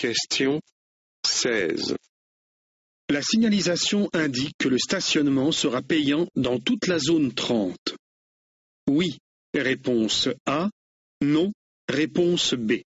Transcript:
Question 16. La signalisation indique que le stationnement sera payant dans toute la zone 30. Oui, réponse A. Non, réponse B.